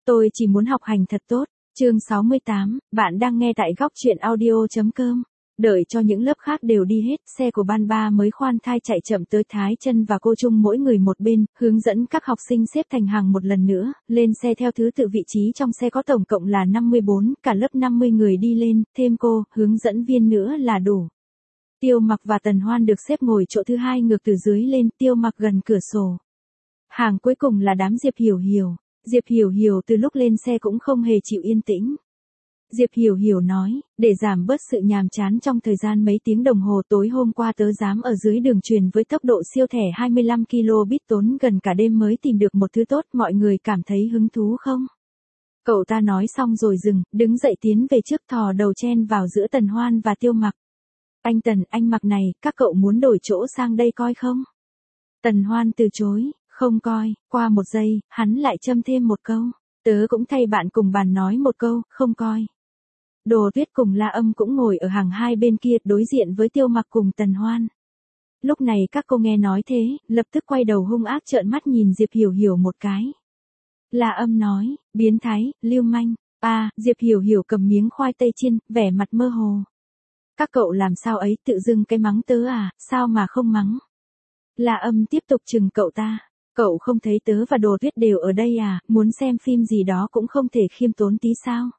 Tôi chỉ muốn học hành thật tốt. Chương 68, bạn đang nghe tại góc truyện audio.com. Đợi cho những lớp khác đều đi hết, xe của ban ba mới khoan thai chạy chậm tới Thái Chân và cô Trung mỗi người một bên, hướng dẫn các học sinh xếp thành hàng một lần nữa, lên xe theo thứ tự vị trí trong xe có tổng cộng là 54, cả lớp 50 người đi lên, thêm cô, hướng dẫn viên nữa là đủ. Tiêu Mặc và Tần Hoan được xếp ngồi chỗ thứ hai ngược từ dưới lên, Tiêu Mặc gần cửa sổ. Hàng cuối cùng là đám Diệp Hiểu Hiểu. Diệp Hiểu Hiểu từ lúc lên xe cũng không hề chịu yên tĩnh. Diệp Hiểu Hiểu nói, để giảm bớt sự nhàm chán trong thời gian mấy tiếng đồng hồ tối hôm qua tớ dám ở dưới đường truyền với tốc độ siêu thẻ 25 kilobit tốn gần cả đêm mới tìm được một thứ tốt, mọi người cảm thấy hứng thú không? Cậu ta nói xong rồi dừng, đứng dậy tiến về trước thò đầu chen vào giữa Tần Hoan và Tiêu Mặc. Anh Tần, anh Mặc này, các cậu muốn đổi chỗ sang đây coi không? Tần Hoan từ chối. Không coi, qua một giây, hắn lại châm thêm một câu. Tớ cũng thay bạn cùng bàn nói một câu, không coi. Đồ Tuyết cùng La Âm cũng ngồi ở hàng hai bên kia đối diện với Tiêu Mặc cùng Tần Hoan. Lúc này các cô nghe nói thế, lập tức quay đầu hung ác trợn mắt nhìn Diệp Hiểu Hiểu một cái. La Âm nói, biến thái, lưu manh. Diệp Hiểu Hiểu cầm miếng khoai tây chiên, vẻ mặt mơ hồ. Các cậu làm sao ấy, tự dưng cái mắng tớ à, sao mà không mắng. La Âm tiếp tục chừng cậu ta. Cậu không thấy tớ và Đồ Tuyết đều ở đây à, muốn xem phim gì đó cũng không thể khiêm tốn tí sao?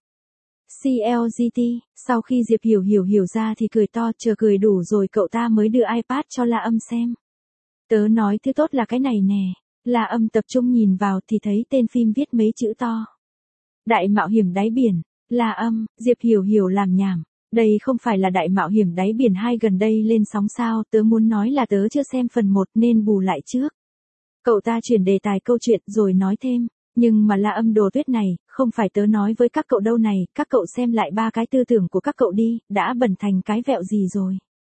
CLGT, sau khi Diệp Hiểu Hiểu hiểu ra thì cười to, chờ cười đủ rồi cậu ta mới đưa iPad cho La Âm xem. Tớ nói thứ tốt là cái này nè. La Âm tập trung nhìn vào thì thấy tên phim viết mấy chữ to. Đại mạo hiểm đáy biển. La Âm, Diệp Hiểu Hiểu làm nhảm. Đây không phải là Đại mạo hiểm đáy biển 2 gần đây lên sóng sao, tớ muốn nói là tớ chưa xem phần 1 nên bù lại trước. Cậu ta chuyển đề tài câu chuyện rồi nói thêm, nhưng mà La Âm, Đồ Tuyết này, không phải tớ nói với các cậu đâu này, các cậu xem lại 3 cái tư tưởng của các cậu đi, đã bẩn thành cái vẹo gì rồi.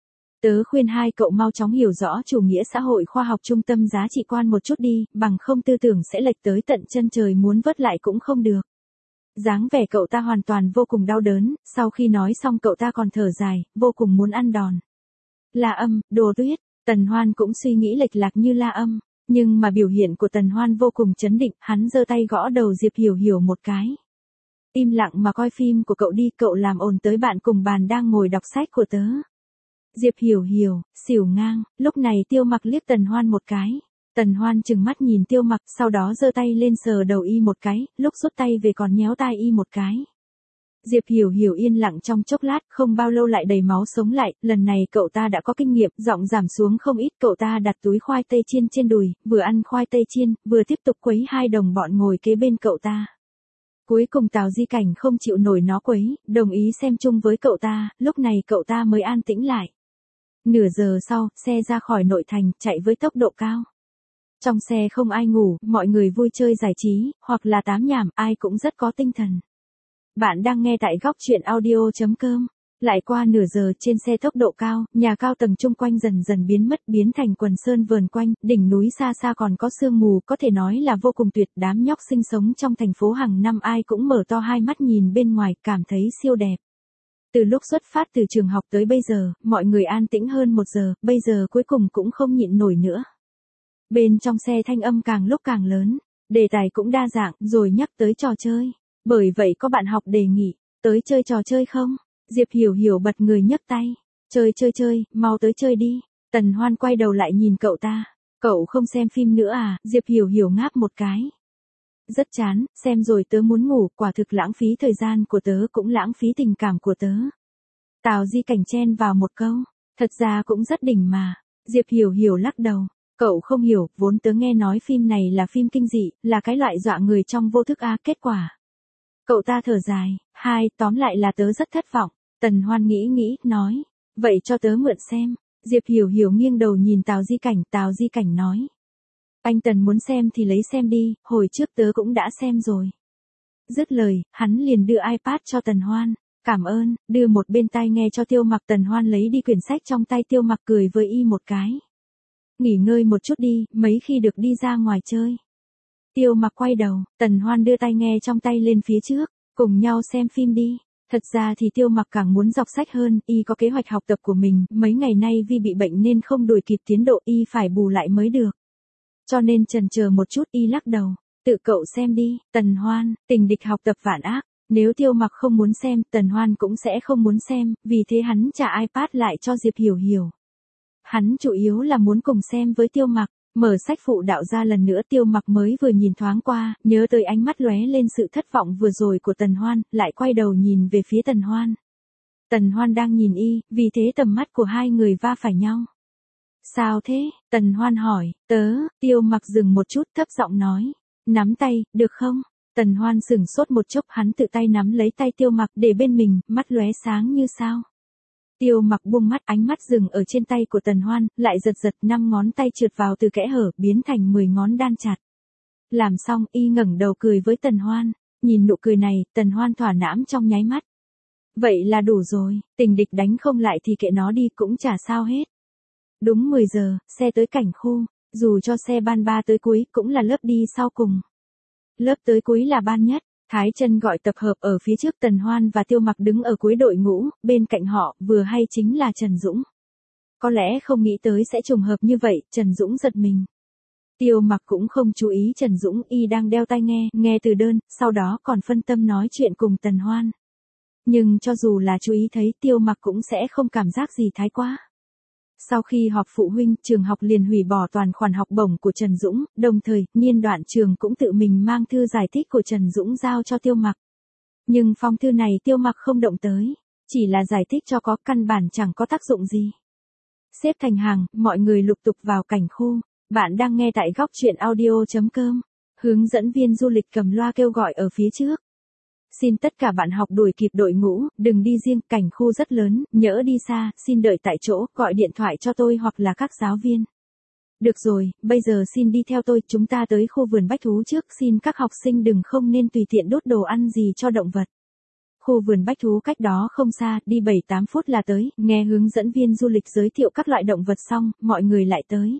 Tớ khuyên hai cậu mau chóng hiểu rõ chủ nghĩa xã hội khoa học trung tâm giá trị quan một chút đi, bằng không tư tưởng sẽ lệch tới tận chân trời muốn vớt lại cũng không được. Dáng vẻ cậu ta hoàn toàn vô cùng đau đớn, sau khi nói xong cậu ta còn thở dài, vô cùng muốn ăn đòn. La Âm, Đồ Tuyết, Tần Hoan cũng suy nghĩ lệch lạc như La Âm. Nhưng mà biểu hiện của Tần Hoan vô cùng chấn định, hắn giơ tay gõ đầu Diệp Hiểu Hiểu một cái. Im lặng mà coi phim của cậu đi, cậu làm ồn tới bạn cùng bàn đang ngồi đọc sách của tớ. Diệp Hiểu Hiểu, xỉu ngang, lúc này Tiêu Mặc liếc Tần Hoan một cái. Tần Hoan chừng mắt nhìn Tiêu Mặc, sau đó giơ tay lên sờ đầu y một cái, lúc rút tay về còn nhéo tai y một cái. Diệp Hiểu Hiểu yên lặng trong chốc lát, không bao lâu lại đầy máu sống lại, lần này cậu ta đã có kinh nghiệm, giọng giảm xuống không ít, cậu ta đặt túi khoai tây chiên trên đùi, vừa ăn khoai tây chiên, vừa tiếp tục quấy hai đồng bọn ngồi kế bên cậu ta. Cuối cùng Tào Di Cảnh không chịu nổi nó quấy, đồng ý xem chung với cậu ta, lúc này cậu ta mới an tĩnh lại. Nửa giờ sau, xe ra khỏi nội thành, chạy với tốc độ cao. Trong xe không ai ngủ, mọi người vui chơi giải trí, hoặc là tám nhảm, ai cũng rất có tinh thần. Bạn đang nghe tại góc truyện audio.com. Lại qua nửa giờ trên xe tốc độ cao, nhà cao tầng chung quanh dần dần biến mất, biến thành quần sơn vờn quanh, đỉnh núi xa xa còn có sương mù, có thể nói là vô cùng tuyệt. Đám nhóc sinh sống trong thành phố hàng năm ai cũng mở to hai mắt nhìn bên ngoài, cảm thấy siêu đẹp. Từ lúc xuất phát từ trường học tới bây giờ, mọi người an tĩnh hơn 1 giờ, bây giờ cuối cùng cũng không nhịn nổi nữa. Bên trong xe thanh âm càng lúc càng lớn, đề tài cũng đa dạng, rồi nhắc tới trò chơi. Bởi vậy có bạn học đề nghị, tới chơi trò chơi không? Diệp Hiểu Hiểu bật người nhấc tay. Chơi, mau tới chơi đi. Tần Hoan quay đầu lại nhìn cậu ta. Cậu không xem phim nữa à? Diệp Hiểu Hiểu ngáp một cái. Rất chán, xem rồi tớ muốn ngủ, quả thực lãng phí thời gian của tớ cũng lãng phí tình cảm của tớ. Tào Di Cảnh chen vào một câu. Thật ra cũng rất đỉnh mà. Diệp Hiểu Hiểu lắc đầu. Cậu không hiểu, vốn tớ nghe nói phim này là phim kinh dị, là cái loại dọa người trong vô thức kết quả. Cậu ta thở dài, tóm lại là tớ rất thất vọng. Tần Hoan nghĩ, nói, vậy cho tớ mượn xem. Diệp Hiểu Hiểu nghiêng đầu nhìn Tào Di Cảnh nói. Anh Tần muốn xem thì lấy xem đi, hồi trước tớ cũng đã xem rồi. Dứt lời, hắn liền đưa iPad cho Tần Hoan. Cảm ơn, đưa một bên tai nghe cho Tiêu Mặc. Tần Hoan lấy đi quyển sách trong tay Tiêu Mặc, cười với y một cái. Nghỉ ngơi một chút đi, mấy khi được đi ra ngoài chơi. Tiêu Mặc quay đầu, Tần Hoan đưa tai nghe trong tay lên phía trước, cùng nhau xem phim đi. Thật ra thì Tiêu Mặc càng muốn đọc sách hơn, y có kế hoạch học tập của mình, mấy ngày nay vì bị bệnh nên không đuổi kịp tiến độ, y phải bù lại mới được. Cho nên chần chờ một chút y lắc đầu. Tự cậu xem đi, Tần Hoan, tình địch học tập vạn ác. Nếu Tiêu Mặc không muốn xem, Tần Hoan cũng sẽ không muốn xem, vì thế hắn trả iPad lại cho Diệp Hiểu Hiểu. Hắn chủ yếu là muốn cùng xem với Tiêu Mặc. Mở sách phụ đạo ra lần nữa, Tiêu Mặc mới vừa nhìn thoáng qua, nhớ tới ánh mắt lóe lên sự thất vọng vừa rồi của Tần Hoan, lại quay đầu nhìn về phía Tần Hoan. Tần Hoan đang nhìn y, vì thế tầm mắt của hai người va phải nhau. Sao thế? Tần Hoan hỏi. Tiêu Mặc dừng một chút, thấp giọng nói. Nắm tay, được không? Tần Hoan sửng sốt một chốc, hắn tự tay nắm lấy tay Tiêu Mặc để bên mình, mắt lóe sáng như sao. Tiêu Mặc buông mắt, ánh mắt dừng ở trên tay của Tần Hoan, lại giật giật 5 ngón tay trượt vào từ kẽ hở, biến thành 10 ngón đan chặt. Làm xong, y ngẩng đầu cười với Tần Hoan. Nhìn nụ cười này, Tần Hoan thỏa mãn trong nháy mắt. Vậy là đủ rồi, tình địch đánh không lại thì kệ nó đi, cũng chả sao hết. Đúng 10 giờ, xe tới cảnh khu, dù cho xe ban 3 tới cuối cũng là lớp đi sau cùng. Lớp tới cuối là ban nhất. Thái Chân gọi tập hợp ở phía trước, Tần Hoan và Tiêu Mặc đứng ở cuối đội ngũ, bên cạnh họ vừa hay chính là Trần Dũng. Có lẽ không nghĩ tới sẽ trùng hợp như vậy, Trần Dũng giật mình. Tiêu Mặc cũng không chú ý Trần Dũng, y đang đeo tai nghe từ đơn, sau đó còn phân tâm nói chuyện cùng Tần Hoan. Nhưng cho dù là chú ý thấy, Tiêu Mặc cũng sẽ không cảm giác gì thái quá. Sau khi họp phụ huynh, trường học liền hủy bỏ toàn khoản học bổng của Trần Dũng, đồng thời, Niên Đoạn Trường cũng tự mình mang thư giải thích của Trần Dũng giao cho Tiêu Mặc. Nhưng phong thư này Tiêu Mặc không động tới, chỉ là giải thích cho có, căn bản chẳng có tác dụng gì. Xếp thành hàng, mọi người lục tục vào cảnh khu. Bạn đang nghe tại góc truyện audio.com. Hướng dẫn viên du lịch cầm loa kêu gọi ở phía trước. Xin tất cả bạn học đuổi kịp đội ngũ, đừng đi riêng, cảnh khu rất lớn, nhỡ đi xa, xin đợi tại chỗ, gọi điện thoại cho tôi hoặc là các giáo viên. Được rồi, bây giờ xin đi theo tôi, chúng ta tới khu vườn bách thú trước, xin các học sinh đừng không nên tùy tiện đốt đồ ăn gì cho động vật. Khu vườn bách thú cách đó không xa, đi 7-8 phút là tới, nghe hướng dẫn viên du lịch giới thiệu các loại động vật xong, mọi người lại tới.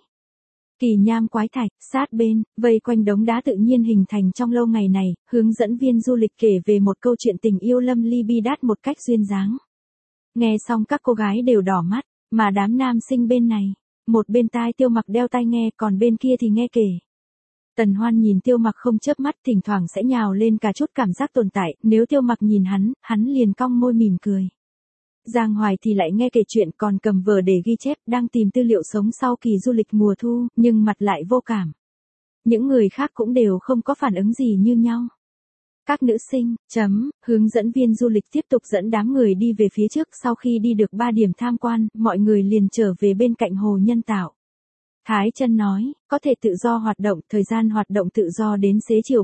Kỳ nham quái thạch, sát bên, vây quanh đống đá tự nhiên hình thành trong lâu ngày này, hướng dẫn viên du lịch kể về một câu chuyện tình yêu lâm ly bi đát một cách duyên dáng. Nghe xong các cô gái đều đỏ mắt, mà đám nam sinh bên này, một bên tai Tiêu Mặc đeo tai nghe, còn bên kia thì nghe kể. Tần Hoan nhìn Tiêu Mặc không chớp mắt, thỉnh thoảng sẽ nhào lên cả chút cảm giác tồn tại, nếu Tiêu Mặc nhìn hắn liền cong môi mỉm cười. Giang Hoài thì lại nghe kể chuyện, còn cầm vở để ghi chép, đang tìm tư liệu sống sau kỳ du lịch mùa thu, nhưng mặt lại vô cảm. Những người khác cũng đều không có phản ứng gì như nhau. Các nữ sinh, hướng dẫn viên du lịch tiếp tục dẫn đám người đi về phía trước, sau khi đi được 3 điểm tham quan, mọi người liền trở về bên cạnh hồ nhân tạo. Thái Chân nói, có thể tự do hoạt động, thời gian hoạt động tự do đến xế chiều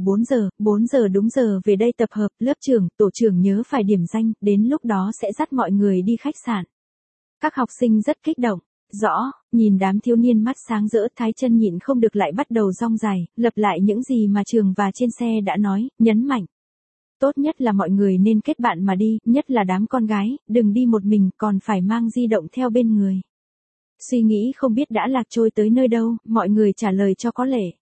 4 giờ đúng giờ về đây tập hợp, lớp trưởng, tổ trưởng nhớ phải điểm danh, đến lúc đó sẽ dắt mọi người đi khách sạn. Các học sinh rất kích động. Rõ, nhìn đám thiếu niên mắt sáng rỡ, Thái Chân nhịn không được lại bắt đầu rong dài, lặp lại những gì mà trường và trên xe đã nói, nhấn mạnh. Tốt nhất là mọi người nên kết bạn mà đi, nhất là đám con gái, đừng đi một mình, còn phải mang di động theo bên người. Suy nghĩ không biết đã lạc trôi tới nơi đâu, mọi người trả lời cho có lệ.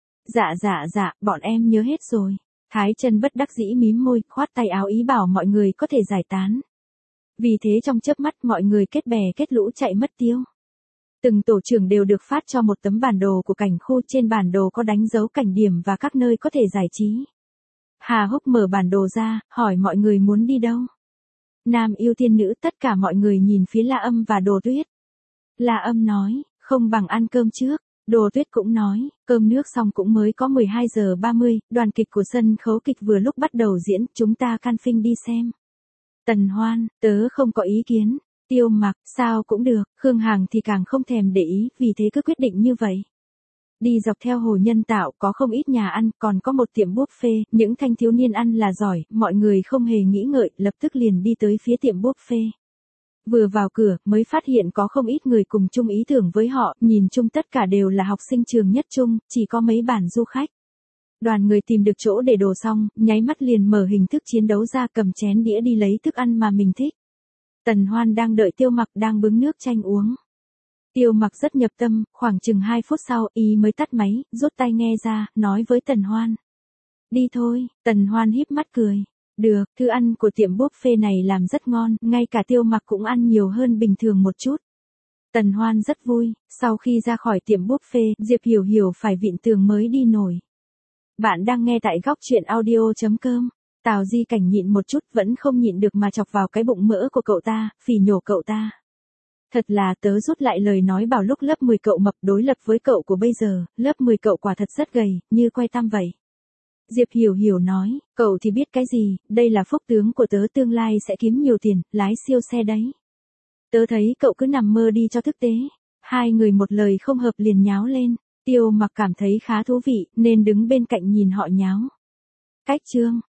Dạ, bọn em nhớ hết rồi. Thái Chân bất đắc dĩ mím môi, khoát tay áo ý bảo mọi người có thể giải tán. Vì thế trong chớp mắt mọi người kết bè kết lũ chạy mất tiêu. Từng tổ trưởng đều được phát cho một tấm bản đồ của cảnh khu, trên bản đồ có đánh dấu cảnh điểm và các nơi có thể giải trí. Hà Húc mở bản đồ ra, hỏi mọi người muốn đi đâu. Nam ưu tiên nữ, tất cả mọi người nhìn phía La Âm và Đồ Tuyết. La Âm nói, không bằng ăn cơm trước. Đồ Tuyết cũng nói, cơm nước xong cũng mới có 12 giờ 30, đoàn kịch của sân khấu kịch vừa lúc bắt đầu diễn, chúng ta can phinh đi xem. Tần Hoan, tớ không có ý kiến. Tiêu Mặc, sao cũng được, Khương Hằng thì càng không thèm để ý, vì thế cứ quyết định như vậy. Đi dọc theo hồ nhân tạo có không ít nhà ăn, còn có một tiệm buffet, những thanh thiếu niên ăn là giỏi, mọi người không hề nghĩ ngợi, lập tức liền đi tới phía tiệm buffet. Vừa vào cửa, mới phát hiện có không ít người cùng chung ý tưởng với họ, nhìn chung tất cả đều là học sinh trường nhất trung, chỉ có mấy bản du khách. Đoàn người tìm được chỗ để đồ xong, nháy mắt liền mở hình thức chiến đấu ra, cầm chén đĩa đi lấy thức ăn mà mình thích. Tần Hoan đang đợi Tiêu Mặc đang bưng nước chanh uống. Tiêu Mặc rất nhập tâm, khoảng chừng 2 phút sau, y mới tắt máy, rút tai nghe ra, nói với Tần Hoan. Đi thôi, Tần Hoan híp mắt cười. Được, thức ăn của tiệm buffet này làm rất ngon, ngay cả Tiêu Mặc cũng ăn nhiều hơn bình thường một chút. Tần Hoan rất vui, sau khi ra khỏi tiệm buffet, Diệp Hiểu Hiểu phải vịn tường mới đi nổi. Bạn đang nghe tại góc chuyện audio.com. Tào Di Cảnh nhịn một chút vẫn không nhịn được mà chọc vào cái bụng mỡ của cậu ta, phỉ nhổ cậu ta. Thật là tớ rút lại lời nói bảo lúc lớp 10 cậu mập đối lập với cậu của bây giờ, lớp 10 cậu quả thật rất gầy, như que tăm vậy. Diệp Hiểu Hiểu nói, cậu thì biết cái gì, đây là phúc tướng của tớ tương lai sẽ kiếm nhiều tiền, lái siêu xe đấy. Tớ thấy cậu cứ nằm mơ đi cho thức tế. Hai người một lời không hợp liền nháo lên. Tiêu Mặc cảm thấy khá thú vị, nên đứng bên cạnh nhìn họ nháo. Cách chương